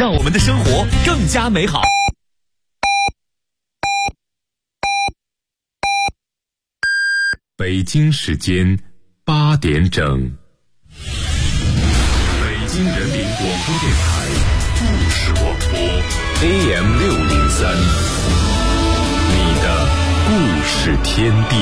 让我们的生活更加美好。 北京时间8点整，北京人民广播电台故事广播 AM603， 你的故事天地。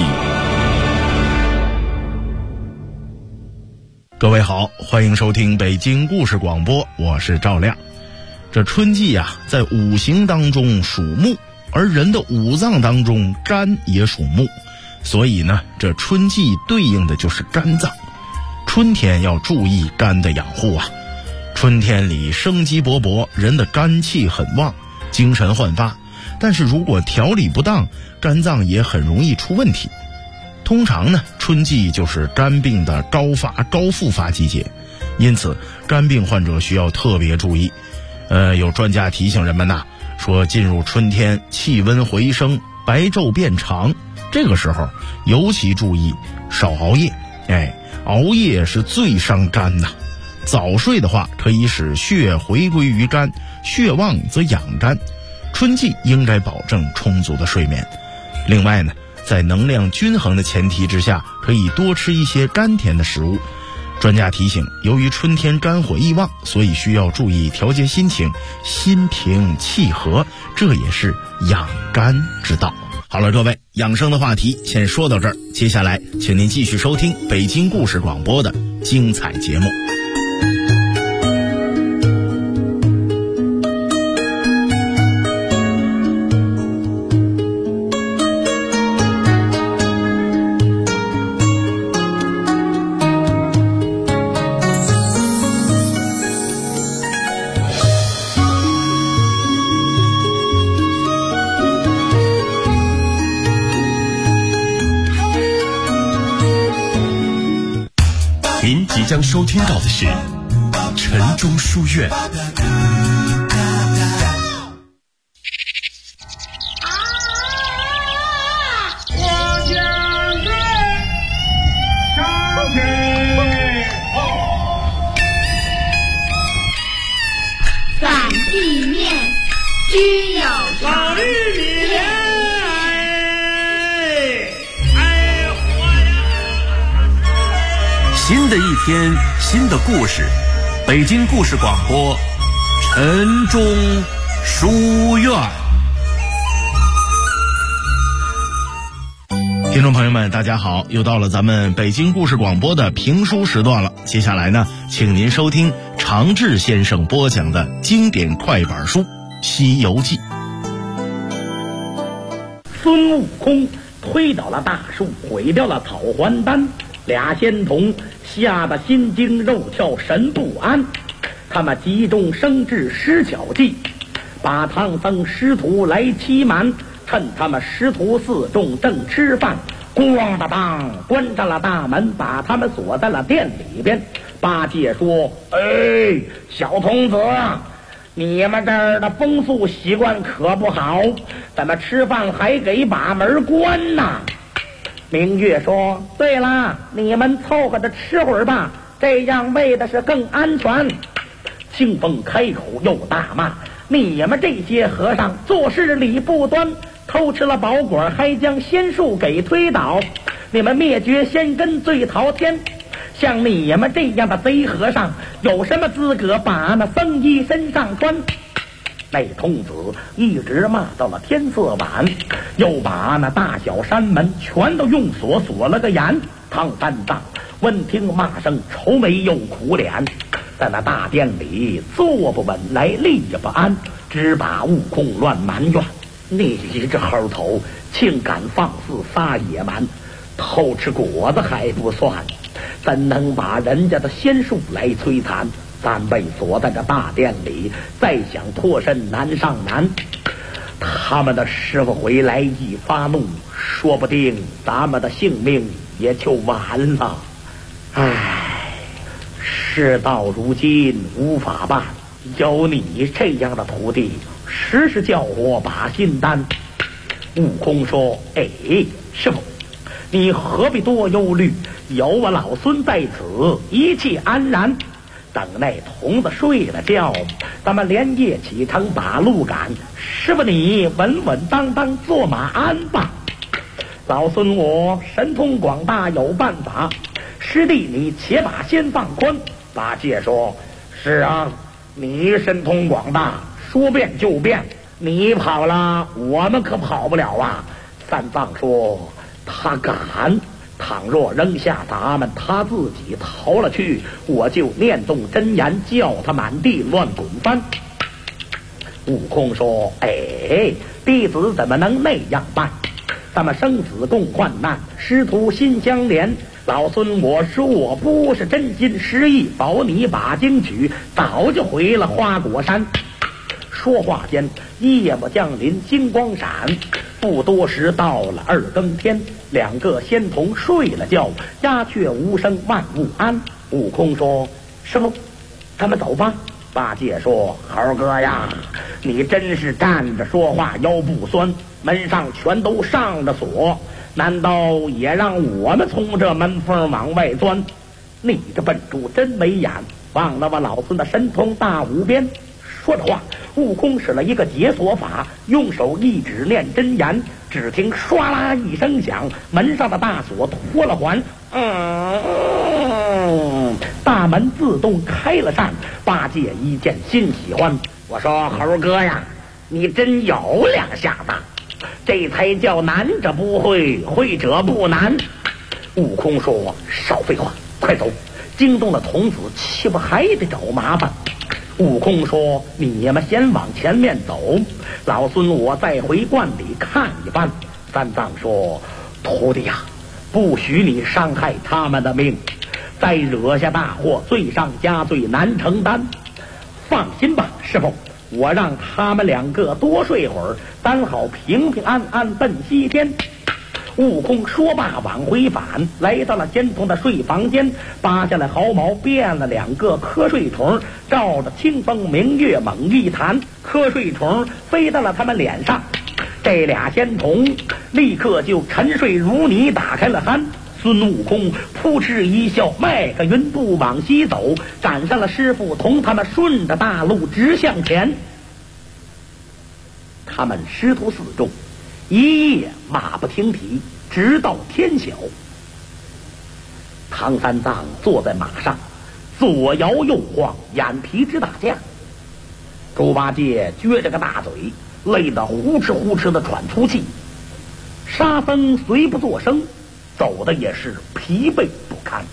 各位好，欢迎收听北京故事广播，我是赵亮。这春季啊，在五行当中属木，而人的五脏当中肝也属木，所以呢，这春季对应的就是肝脏。春天要注意肝的养护啊。春天里生机勃勃，人的肝气很旺，精神焕发，但是如果调理不当，肝脏也很容易出问题。通常呢，春季就是肝病的高复发季节，因此肝病患者需要特别注意。有专家提醒人们呐，说进入春天，气温回升，白昼变长，这个时候尤其注意少熬夜。熬夜是最伤肝呐。早睡的话，可以使血回归于肝，血旺则养肝。春季应该保证充足的睡眠。另外呢，在能量均衡的前提之下，可以多吃一些甘甜的食物。专家提醒，由于春天肝火易旺，所以需要注意调节心情，心平气和，这也是养肝之道。好了，各位，养生的话题先说到这儿，接下来请您继续收听北京故事广播的精彩节目。 即将收听到的是晨钟书院。 反地面均有常理。 新的一天，新的故事，北京故事广播晨钟书院。 听众朋友们大家好，又到了咱们北京故事广播的评书时段了。接下来呢，请您收听常志先生播讲的经典快板书《西游记》。 孙悟空推倒了大树，毁掉了草还丹，俩仙童吓得心惊肉跳，神不安。他们急中生智施巧计，把唐僧师徒来欺瞒，趁他们师徒四众正吃饭，咣当当关上了大门，把他们锁在了店里边。八戒说：小童子，你们这儿的风俗习惯可不好，怎么吃饭还给把门关呢？明月说：对了，你们凑合着吃会儿吧，这样为的是更安全。清风开口又大骂：你们这些和尚做事理不端，偷吃了宝果还将仙树给推倒，你们灭绝仙根罪滔天，像你们这样的贼和尚有什么资格把那僧衣身上穿？那童子一直骂到了天色晚，又把那大小山门全都用锁锁了个严。唐三藏闻听骂声，愁眉又苦脸，在那大殿里坐不稳来，立不安，只把悟空乱埋怨：你这猴头，竟敢放肆撒野蛮，偷吃果子还不算，怎能把人家的仙树来摧残？咱被锁在这大殿里，再想脱身难上难。他们的师傅回来一发怒，说不定咱们的性命也就完了。事到如今无法办，有你这样的徒弟，时时叫我把心担。悟空说：师傅，你何必多忧虑，有我老孙在此，一切安然。 等那童子睡了觉，咱们连夜启程把路赶。师傅你稳稳当当坐马鞍吧。老孙我神通广大有办法，师弟你且把先放宽。八戒说：是啊，你神通广大，说变就变，你跑了我们可跑不了啊。三藏说：他敢，倘若扔下咱们，他自己逃了去，我就念动真言，叫他满地乱滚翻。悟空说：哎，弟子怎么能那样办？咱们生死共患难，师徒心相连。老孙我说我不是真心实意，保你把经取，早就回了花果山。说话间，夜幕降临，星光闪，不多时到了2更天，两个仙童睡了觉，鸦雀无声，万物安。悟空说：师傅，咱们走吧。八戒说：猴哥呀，你真是站着说话腰不酸，门上全都上着锁，难道也让我们从这门缝往外钻？你这笨猪真没眼，忘了我老孙的神通大无边。说着话，悟空使了一个解锁法，用手一指念真言，只听唰啦一声响，门上的大锁脱了环，大门自动开了扇。八戒一见心喜欢，我说猴哥呀，你真有2下子，这才叫难者不会，会者不难。悟空说：少废话，快走，惊动了童子，岂不还得找麻烦？悟空说：你们先往前面走，老孙我再回观里看一番。三藏说：徒弟呀，不许你伤害他们的命，再惹下大祸，罪上加罪，难承担。放心吧，师傅，我让他们2个多睡会儿，咱好平平安安奔西天。悟空说罢往回返，来到了仙童的睡房间，扒下来毫毛，变了2个瞌睡虫，照着清风明月猛一弹，瞌睡虫飞到了他们脸上，这俩仙童立刻就沉睡如泥，打开了鼾。孙悟空扑哧一笑，迈个云步往西走，赶上了师傅同他们顺着大路直向前。他们师徒4众一夜马不停蹄，直到天晓。唐三藏坐在马上，左摇右晃，眼皮直打架。猪八戒撅着个大嘴，累得呼哧呼哧的喘粗气。沙僧虽不作声，走的也是疲惫不堪。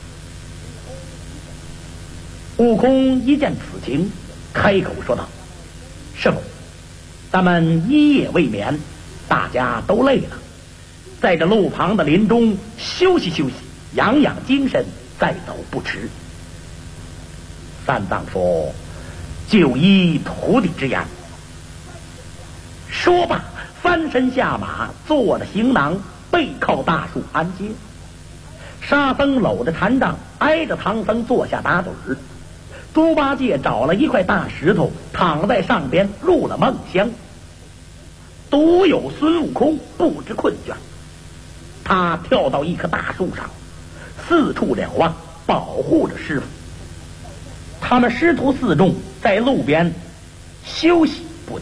悟空一见此情，开口说道：师傅，咱们一夜未眠，大家都累了，在这路旁的林中休息休息，养养精神，再走不迟。三藏说：就依徒弟之言。说罢翻身下马，坐着行囊，背靠大树安歇。沙僧搂着禅杖，挨着唐僧坐下打盹儿。猪八戒找了一块大石头，躺在上边入了梦乡。独有孙悟空不知困倦，他跳到一棵大树上，四处瞭望，保护着师傅。他们师徒4众在路边休息不提。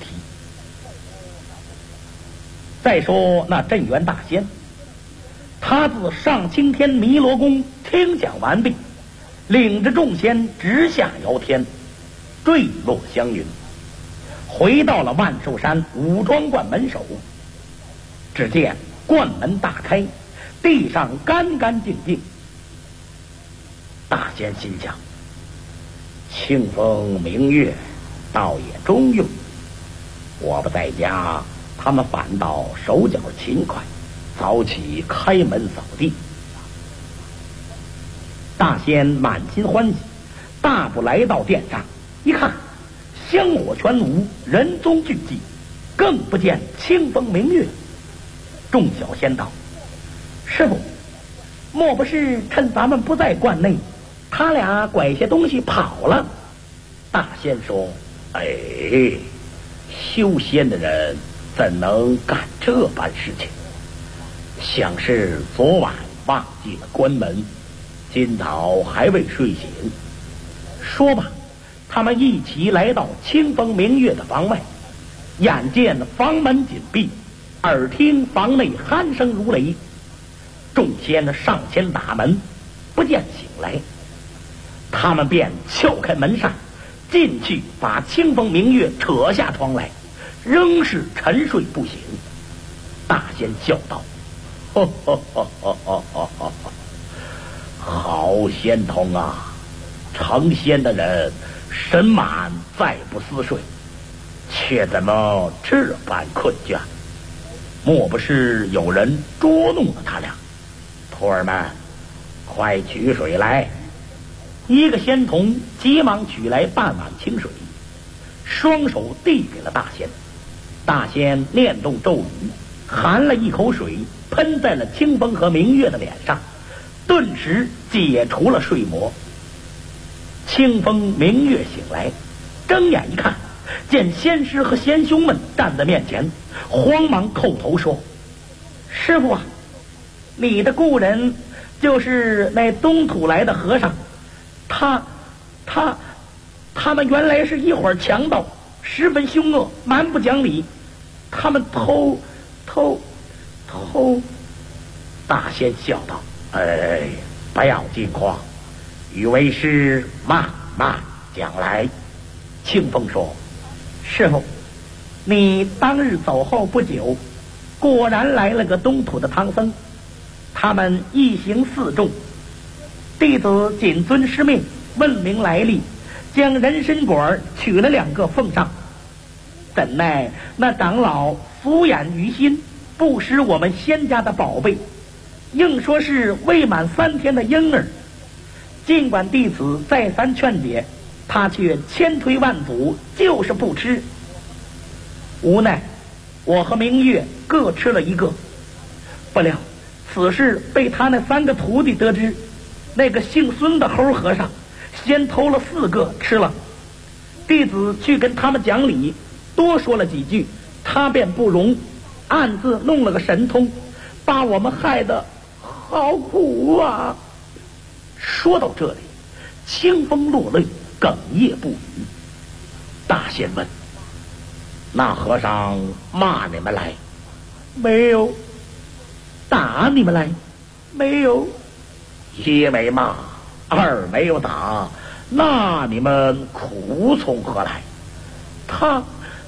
再说那镇元大仙，他自上青天弥罗宫听讲完毕，领着众仙直下瑶天，坠落祥云，回到了万寿山武装观门首。只见观门大开，地上干干净净。大仙心想：清风明月，倒也中用。我不在家，他们反倒手脚勤快，早起开门扫地。大仙满心欢喜，大步来到殿上，一看香火全无，人踪俱寂，更不见清风明月。众小仙道：师傅，莫不是趁咱们不在观内，他俩拐些东西跑了？大仙说：哎，修仙的人怎能干这般事情？想是昨晚忘记了关门，今早还未睡醒。 说吧，他们一起来到清风明月的房外，眼见房门紧闭，耳听房内鼾声如雷，众仙上前打门，不见醒来，他们便撬开门扇，进去把清风明月扯下床来，仍是沉睡不醒。大仙笑道：呵呵呵呵呵呵呵，好仙童啊，成仙的人神满再不思睡，却怎么这般困倦？莫不是有人捉弄了他俩？徒儿们，快取水来！一个仙童急忙取来半碗清水，双手递给了大仙。大仙念动咒语，含了一口水，喷在了清风和明月的脸上，顿时解除了睡魔。清风明月醒来，睁眼一看，见仙师和仙兄们站在面前，慌忙叩头说：师傅啊，你的故人就是那东土来的和尚，他们原来是一伙强盗，十分凶恶，蛮不讲理，他们偷。大仙笑道：哎，不要惊慌，与为师慢慢讲来。清风说：师傅，你当日走后不久，果然来了个东土的唐僧，他们一行4众，弟子谨遵师命，问明来历，将人参果取了2个奉上，怎奈那长老俗眼于心，不识我们仙家的宝贝，硬说是未满3天的婴儿。尽管弟子再三劝解，他却千推万阻，就是不吃。无奈我和明月各吃了1个，不料此事被他那3个徒弟得知，那个姓孙的猴和尚先偷了4个吃了。弟子去跟他们讲理，多说了几句，他便不容，暗自弄了个神通，把我们害得好苦啊！说到这里，清风落泪，哽咽不语。大仙问：那和尚骂你们来？没有。打你们来？没有。一没骂，2没有打，那你们苦从何来？他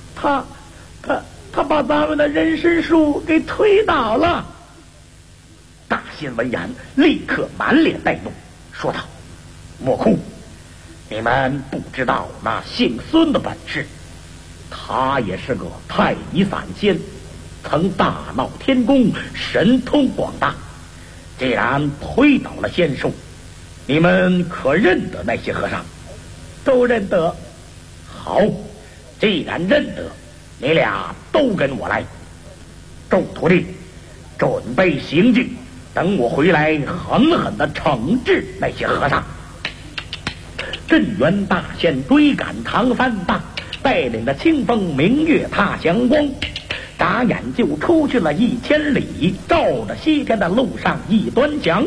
把咱们的人参树给推倒了。大仙闻言，立刻满脸带怒，说道：莫哭，你们不知道那姓孙的本事，他也是个太乙散仙，曾大闹天宫，神通广大。既然推倒了仙树，你们可认得那些和尚？都认得。好，既然认得，你俩都跟我来。众徒弟，准备行进，等我回来狠狠地惩治那些和尚。镇元大仙追赶唐三藏，带领着清风明月踏祥光，眨眼就出去了1000里，照着西天的路上一端详。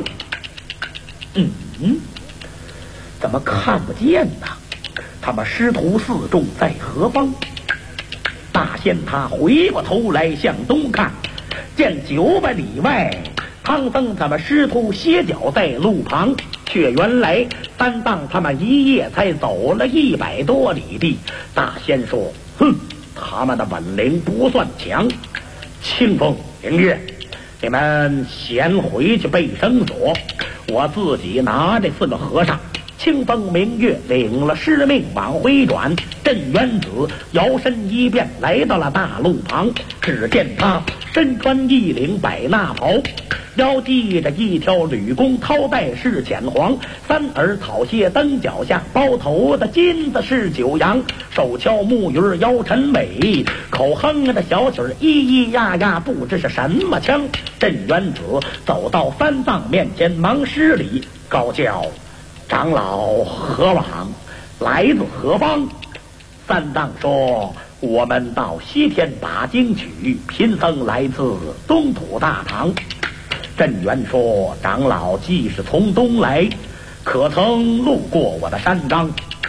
怎么看不见呢？他们师徒4众在何方？大仙他回过头来向东看，见900里外，唐僧他们师徒歇脚在路旁，却原来三藏他们一夜才走了100多里地。大仙说：他们的本领不算强。清风明月，你们先回去背绳索，我自己拿这4个和尚。清风明月领了师命往回转，镇元子摇身一变来到了大路旁，只见他身穿一领百衲袍，腰系着一条吕公绦带是浅黄，3耳草榭蹬脚下，包头的金子是9羊，手敲木鱼腰沉尾，口哼着小曲咿咿呀呀，不知是什么腔。镇元子走到三藏面前，忙施礼，高叫：长老何往？来自何方？三藏说：我们到西天把经取，贫僧来自东土大唐。镇元说：长老既是从东来，可曾路过我的山岗？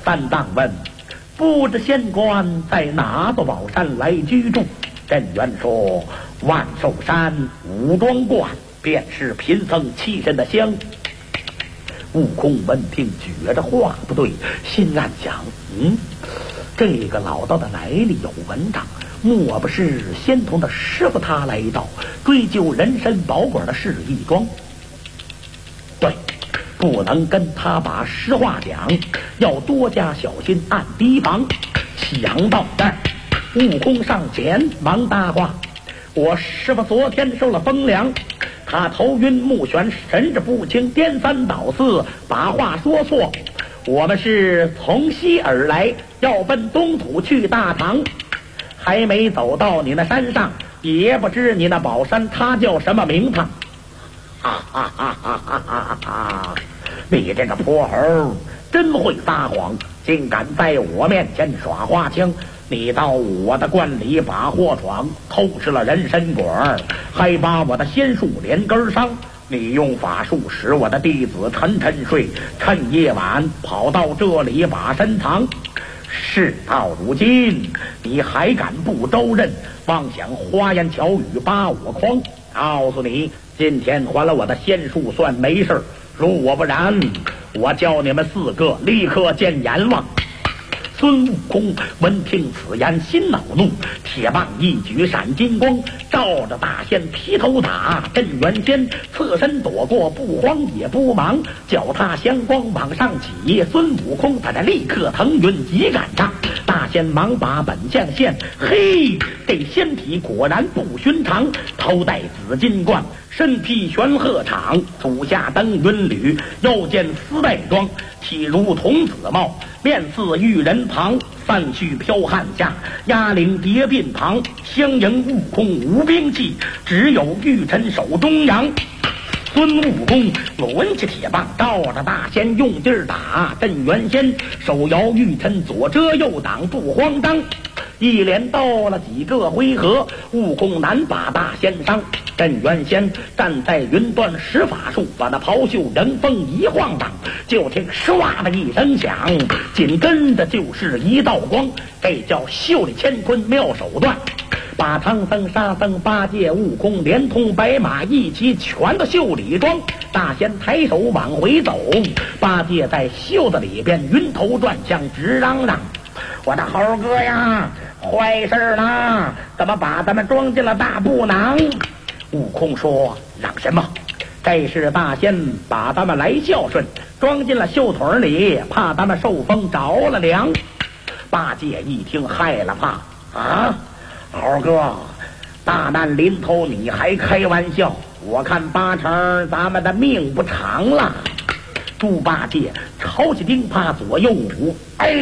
三藏问：不知仙官在哪座宝山来居住？镇元说：万寿山武装观，便是贫僧栖身的乡。悟空闻听觉着话不对，心暗想：这个老道的来历有文章，莫不是仙童的师傅他来到追究人参宝果的事一桩？对，不能跟他把实话讲，要多加小心，按提防。想到这儿，悟空上前忙搭话：我师傅昨天受了风凉，他头晕目眩，神志不清，颠三倒四，把话说错。我们是从西而来，要奔东土去大唐，还没走到你那山上，也不知你那宝山它叫什么名堂。哈哈哈哈哈哈哈！你这个泼猴真会撒谎，竟敢在我面前耍花枪！你到我的观里把货闯，偷吃了人参果，还把我的仙树连根伤。你用法术使我的弟子沉沉睡，趁夜晚跑到这里把身藏。事到如今，你还敢不招认，妄想花言巧语把我诓？告诉你，今天还了我的仙术算没事，如我不然，我叫你们4个立刻见阎王。孙悟空闻听此言，心恼怒，铁棒一举闪金光，照着大仙劈头打。镇元仙侧身躲过，不慌也不忙，脚踏香光往上起。孙悟空他这立刻腾云急赶上，大仙忙把本相现，嘿，这仙体果然不寻常，头戴紫金冠，身披玄鹤氅，足下登云履，腰间丝带装，体如童子帽，面似玉人旁，散须飘汗下，压领叠鬓旁，相迎悟空无兵器，只有玉尘手中扬。孙悟空抡起铁棒，照着大仙用劲儿打。镇元仙手摇玉尘，左遮右挡，不慌张。一连斗了几个回合，悟空难把大仙伤。镇元仙站在云端使法术，把那袍袖迎风一晃荡，就听唰的一声响，紧跟着就是一道光，这叫袖里乾坤妙手段，把唐僧、沙僧、八戒、悟空连同白马一起全都袖里装。大仙抬手往回走，八戒在袖子里边晕头转向，直嚷嚷：我的猴哥呀，坏事了，怎么把咱们装进了大布囊？悟空说：嚷什么？这是大仙把咱们来孝顺装进了袖腿里，怕咱们受风着了凉。八戒一听害了怕啊，猴哥，大难临头你还开玩笑，我看八成咱们的命不长了。猪八戒抄起钉耙左右舞，哎，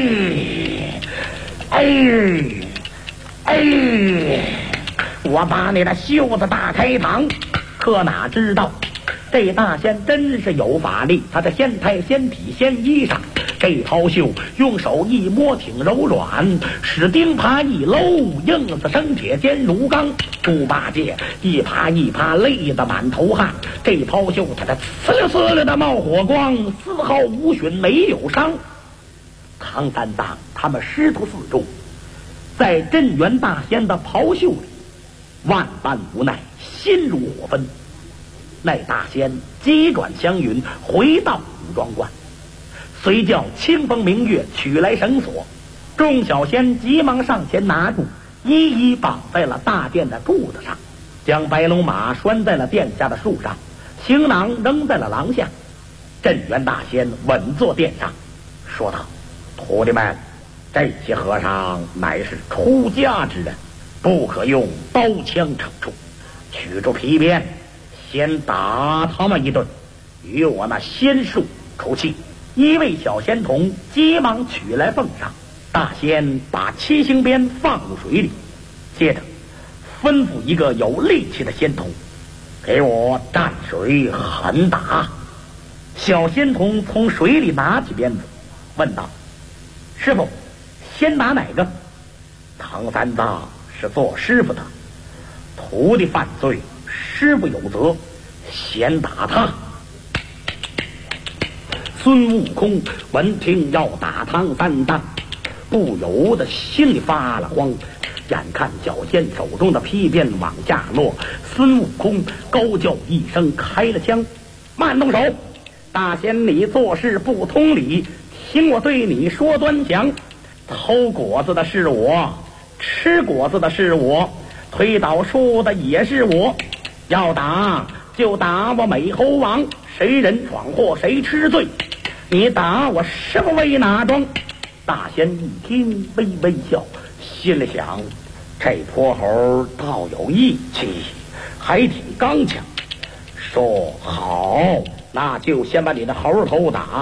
我把你的袖子大开膛。可哪知道这大仙真是有法力，他的仙胎仙体仙衣裳，这袍袖用手一摸挺柔软，使钉耙一搂，硬似生铁坚如钢。猪八戒一耙一耙累得满头汗，这袍袖他的呲溜呲溜的冒火光，丝毫无损，没有伤。唐三藏他们师徒4众在镇元大仙的袍袖里万般无奈，心如火焚。那大仙急转祥云，回到武装观，随叫清风明月取来绳索，众小仙急忙上前拿住，一一绑在了大殿的柱子上，将白龙马拴在了殿下的树上，行囊扔在了廊下。镇元大仙稳坐殿上，说道：徒弟们，这些和尚乃是出家之人，不可用刀枪惩处，取出皮鞭，先打他们一顿，与我那仙术出气。一位小仙童急忙取来奉上，大仙把七星鞭放入水里，接着吩咐一个有力气的仙童，给我蘸水狠打。小仙童从水里拿起鞭子，问道：师傅，先打哪个？唐三藏是做师傅的，徒弟犯罪，师傅有责，先打他。 孙悟空闻听要打唐三藏，不由得心里发了慌。眼看小仙手中的皮鞭往下落，孙悟空高叫一声，开了枪。慢动手！大仙，你做事不通理，听我对你说端详。偷果子的是我，吃果子的是我，推倒树的也是我。要打就打我美猴王，谁人闯祸谁吃罪。你打我师傅为哪桩？大仙一听微微笑，心里想，这泼猴倒有义气，还挺刚强。说好，那就先把你的猴头打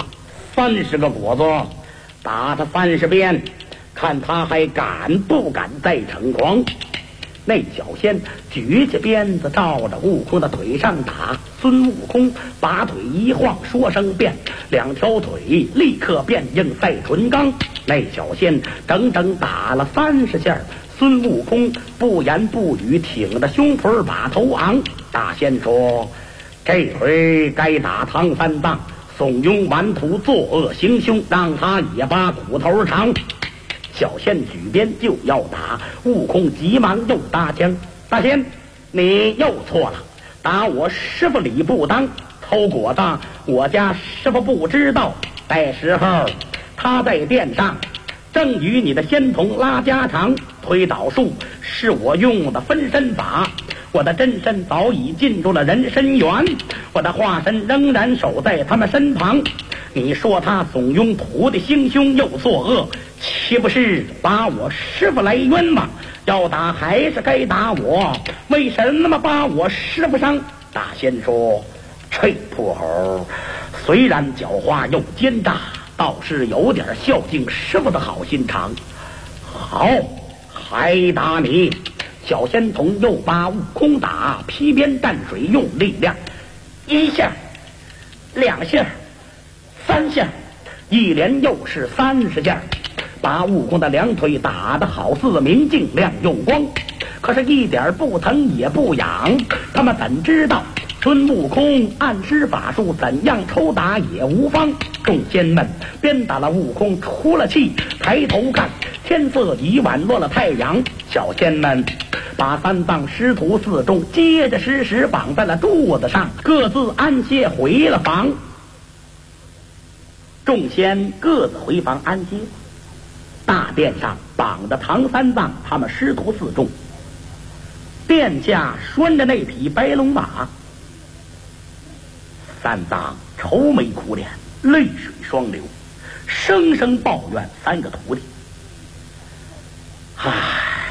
30个果子，打他30遍，看他还敢不敢再逞狂。那小仙举起鞭子照着悟空的腿上打，孙悟空把腿一晃，说声变，2条腿立刻变硬赛纯钢。那小仙整整打了30下，孙悟空不言不语，挺着胸脯把头昂。大仙说，这回该打唐三藏，怂恿顽徒作恶行凶，让他也把苦头尝。小仙举鞭就要打，悟空急忙又搭腔，大仙，你又错了，打我师傅理不当，偷果子我家师傅不知道，那时候他在殿上正与你的仙童拉家常，推倒树是我用的分身法，我的真身早已进入了人参园，我的化身仍然守在他们身旁。你说他怂恿徒弟行凶又作恶，岂不是把我师傅来冤吗？要打还是该打我？为什么把我师傅伤？大仙说，这泼猴虽然狡猾又奸诈，倒是有点孝敬师傅的好心肠。好，还打你！小仙童又把悟空打，劈鞭蘸水用力量，1下2下3下，一连又是30下，把悟空的2腿打得好似明镜亮用光，可是一点不疼也不痒。他们怎知道孙悟空暗施法术，怎样抽打也无方。众仙们鞭打了悟空出了气，抬头看天色已晚，落了太阳。小仙们把三藏师徒4众结结实实绑在了柱子上，各自安歇回了房。众仙各自回房安歇，大殿上绑着唐三藏他们师徒4众，殿下拴着那匹白龙马。三藏愁眉苦脸，泪水双流，声声抱怨3个徒弟，唉，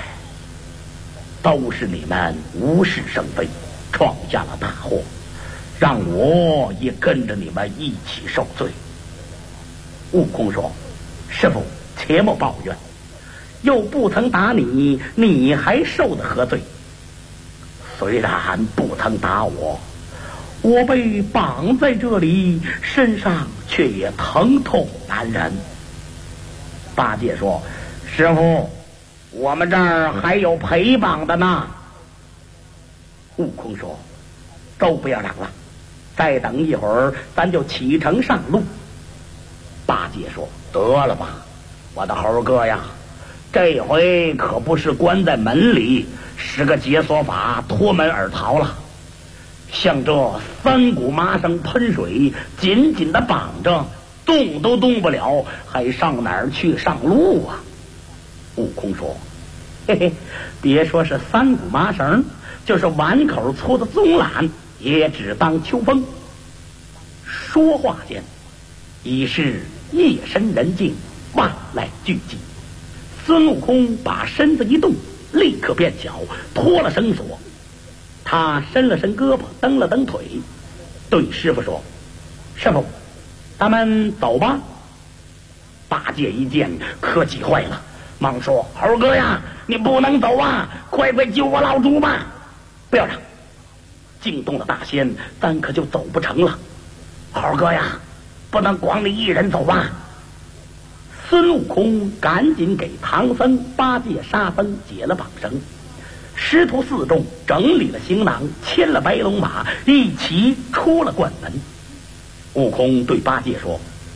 都是你们无事生非，闯下了大祸，让我也跟着你们一起受罪。悟空说，师父且莫抱怨，又不曾打你，你还受得何罪？虽然不曾打我，我被绑在这里，身上却也疼痛难忍。八戒说，师父，我们这儿还有陪绑的呢。悟空说，都不要嚷了，再等一会儿咱就启程上路。八戒说，得了吧，我的猴哥呀，这回可不是关在门里，使个解锁法脱门而逃了。像这3股麻绳喷水，紧紧的绑着，动都动不了，还上哪儿去上路啊？悟空说，嘿嘿，别说是3股麻绳，就是碗口粗的棕缆，也只当秋风。说话间，已是夜深人静，万籁俱寂。孙悟空把身子一动，立刻变小，脱了绳索。他伸了伸胳膊，蹬了蹬腿，对师傅说，师傅，咱们走吧。八戒一见可急坏了，忙说，猴哥呀，你不能走啊，快快救我老猪吧。不要嚷，惊动了大仙，咱可就走不成了。猴哥呀，不能光你一人走啊。孙悟空赶紧给唐僧、八戒、沙僧解了绑绳，师徒4众整理了行囊，牵了白龙马，一起出了关门。悟空对八戒说，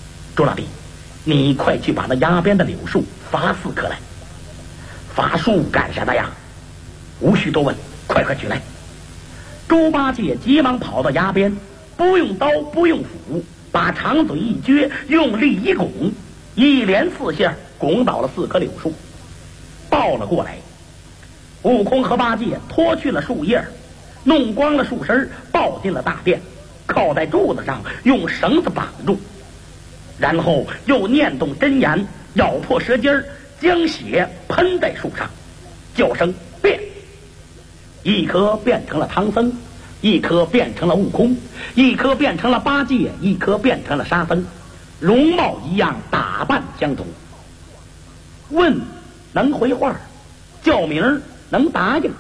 周老弟，你快去把那崖边的柳树伐4棵来。伐树干什么呀？无需多问，快取来。猪八戒急忙跑到崖边，不用刀不用斧，把长嘴一撅，用力一拱，一连4下拱倒了4棵柳树，抱了过来。悟空和八戒脱去了树叶，弄光了树身，抱进了大殿，靠在柱子上，用绳子绑住，然后又念动真言，咬破舌尖，将血喷在树上，叫声变。一颗变成了唐僧，一颗变成了悟空，一颗变成了八戒，一颗变成了沙僧，容貌一样，打扮相同。问能回话，叫名能答应。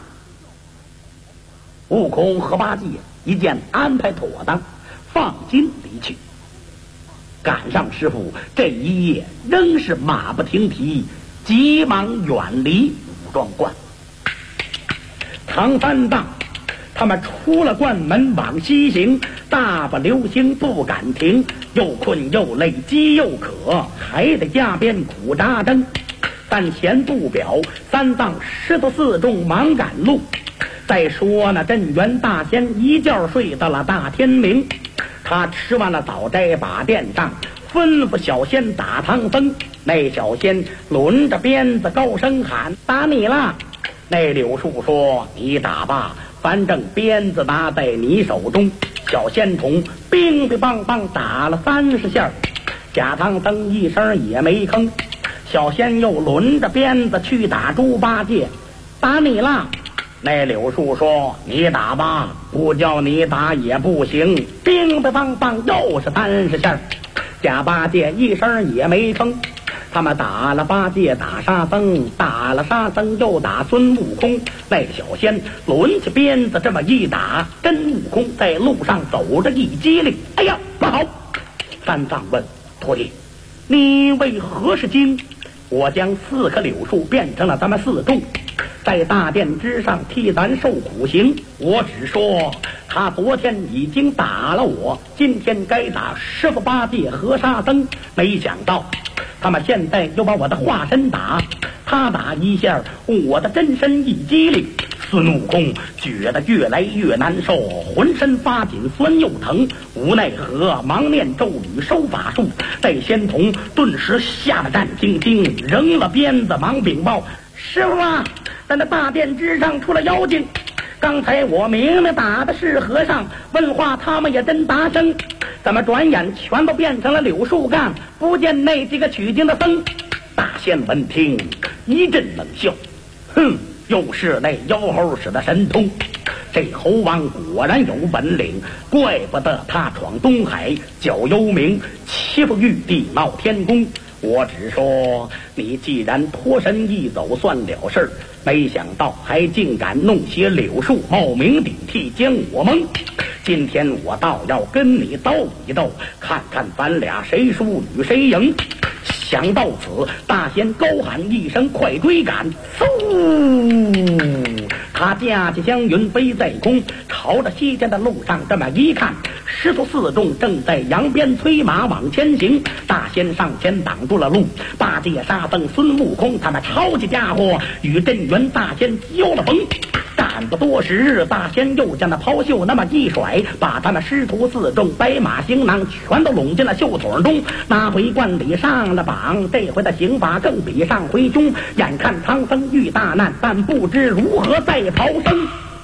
悟空和八戒一见安排妥当，放心离去。赶上师傅这一夜仍是马不停蹄，急忙远离武装观。唐三藏他们出了关门往西行，大步流星不敢停，又困又累饥又渴，还得加鞭苦扎针。但嫌不表，三藏师徒4众忙赶路。再说那镇元大仙一觉睡到了大天明，他吃完了早斋，把殿上吩咐小仙打唐僧。那小仙抡着鞭子高声喊：打你了！那柳树说：你打吧，反正鞭子拿在你手中。小仙童乒乒乓乓打了30下，假唐僧一声也没吭。小仙又抡着鞭子去打猪八戒，打你了！那柳树说：你打吧，不叫你打也不行。乒乒乓乓又是30下，假八戒一声也没吭。他们打了八戒，打沙僧，打了沙僧又打孙悟空。那小仙抡起鞭子这么一打，真悟空在路上走着一激灵，哎呀不好！三藏问徒弟，你为何是惊？我将4棵柳树变成了咱们4众，在大殿之上替咱受苦刑。我只说他昨天已经打了我，今天该打师傅八戒和沙僧，没想到他们现在又把我的化身打，他打一下，我的真身一激灵。孙悟空觉得越来越难受，浑身发紧，酸又疼，无奈何，忙念咒语收法术。在仙童顿时吓得战兢兢，扔了鞭子，忙禀报：师傅啊，在那大殿之上出了妖精，刚才我明明打的是和尚，问话他们也真答声，怎么转眼全都变成了柳树干，不见那几个取经的僧。大仙闻听一阵冷笑，哼，又是那妖猴使的神通，这猴王果然有本领，怪不得他闯东海，搅幽冥，欺负玉帝，闹天宫。我只说你既然脱身一走算了事儿，没想到还竟敢弄些柳树冒名顶替，将我蒙。今天我倒要跟你斗一斗，看看咱俩谁输与谁赢。想到此，大仙高喊一声，快追赶！嗖！他架起祥云飞在空，朝着西天的路上这么一看，师徒4众正在扬鞭催马往前行。大仙上前挡住了路，八戒、沙僧、孙悟空他们超级家伙与镇元大仙交了锋。但不多时，大仙又将那袍袖那么一甩，把他们师徒4众白马行囊全都拢进了袖筒中，拿回罐里上了绑。这回的刑法更比上回凶，眼看唐僧遇大难，但不知如何再逃生。